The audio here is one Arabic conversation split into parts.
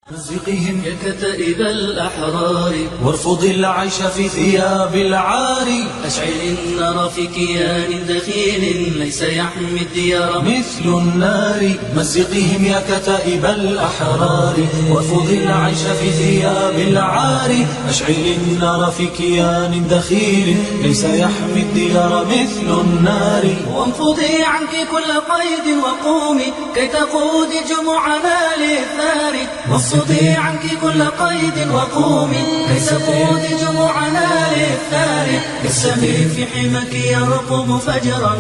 مزقهم ككتائب الأحرار وارفض العيش في ثياب العار. أشعل النار في كيان دخيل ليس يحمي الديار مثل النار. مزقهم يا كتائب الأحرار وارفض العيش في ثياب العار. أشعل النار في كيان دخيل ليس يحمي الديار مثل النار. وانفضي عنك كل قيد وقومي كي تقودي جموعنا للثار. وانفضي عنك كل قيد وقومي كي تقودي جموعنا للثار. السمي في حمك يرقب فجرا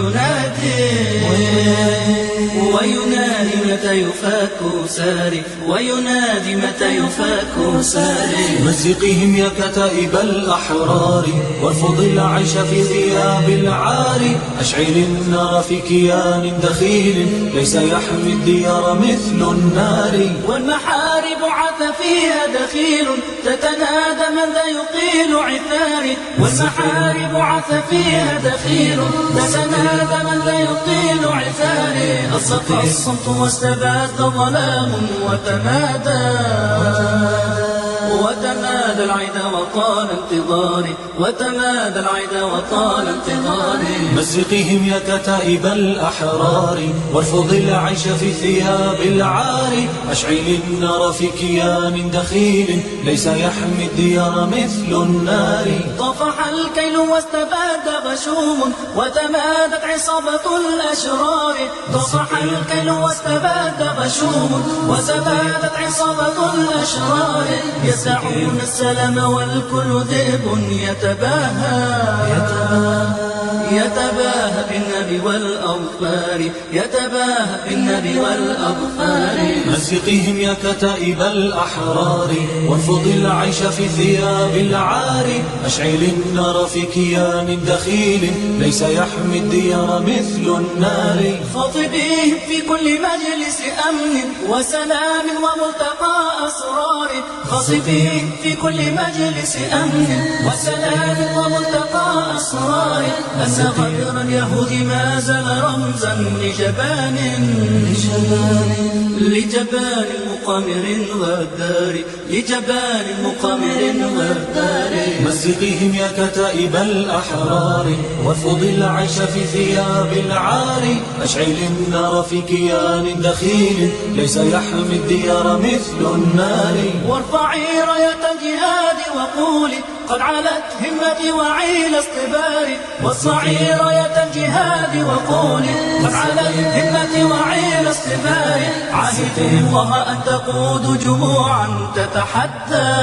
وينادي متى يفاك ساري وينادي متى يفاك ساري. مزقهم يا كتائب الأحرار وارفض العيش في ثياب العار. أشعل النار في كيان دخيل ليس يحمي الديار مثل النار. والمحارب عث فيها دخيل تتنادى من ذا يقيل عثاري. والمحارب عث فيها دخيل تتنادى من ذا يقيل عثاري. أصفى الصمت واستباد ظلام وتمادى العدا وطال انتظاري وتمادى العدا وطال انتظاري. مزقهم يا كتائب الأحرار وارفض العيش في ثياب العار. أشعل النار في كيان دخيل ليس يحمي الديار مثل النار. طفح الكيل واستباد غشوم وتمادت عصابة الأشرار. طفح الكيل واستباد غشوم وتمادت عصابة الأشرار. يسعون السلام والكل ذئب يتباهى بالنبي والأظفار. يتباهى بالنبي والأظفار. مزقهم يا كتائب الأحرار وارفض العيش في ثياب العار. أشعل النار في كيان دخيل ليس يحمي الديار مثل النار. خاطبيهم في كل مجلس أمن وسلام وملتقى أسرار. خاطبيهم في كل مجلس أمن وسلام وملتقى أسرار. أن غدر اليهود ما زال رمزا لجبان مقامر غدار. لجبان مقامر غدار. مزقهم يا كتائب الأحرار وارفض العيش في ثياب العار. أشعل النار في كيان دخيل ليس يحمي الديار مثل النار. وارفعي راية الجهاد وقولي قد علت همتي وعيل اصطباري. وارفعي راية الجهاد وقولي قد علت همتي وعيل اصطباري. عاهدي الله أن تقود جموعا تتحدى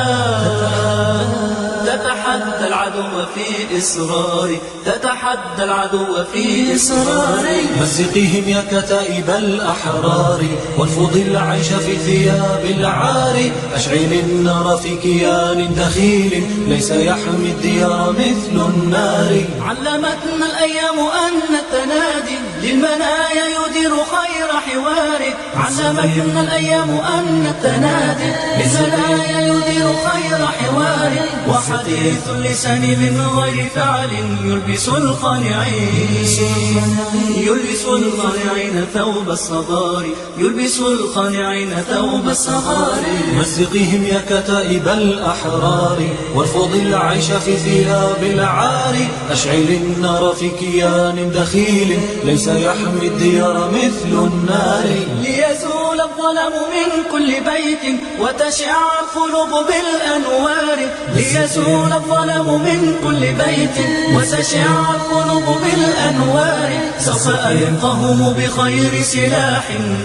العدو في إصراري. تتحدى العدو في إصراري. مزقهم يا كتائب الأحرار وارفض العيش في ثياب العار. أشعل النار في كيان دخيل ليس يحمي الديار مثل النار. علمتنا الأيام أن التنادي للمنايا يدير خير حوار. علمتنا الأيام أن التنادي للمنايا يدير خير حوار. وحديث اللسان من غير فعل يلبس الخانعين ثوب الصغار. يلبس الخانعين ثوب الصغار. مزقهم يا كتائب الأحرار وارفض العيش في ثياب العار. أشعل النار في كيان دخيل ليس يحمي الديار مثل النار. ليزول الظلم من كل بيت وتشع القلوب بالأنوار. ليزول الظلم من كل بيت وتشع القلوب بالأنوار. سوف ألقاهم بخير سلاح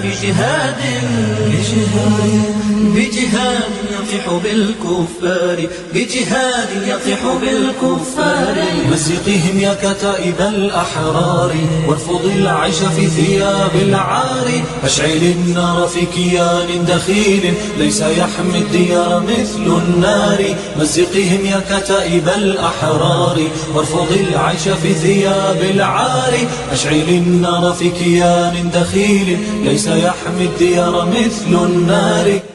بجهاد يطيح بالكفار. بجهاد يطيح بالكفار. مزقهم يا كتائب الأحرار وارفض العيش في ثياب العار. أشعل النار في كيان دخيل ليس يحمي الديار مثل النار. مزقهم يا كتائب الأحرار وارفض العيش في ثياب العار. أشعل النار في كيان دخيل ليس يحمي الديار مثل النار.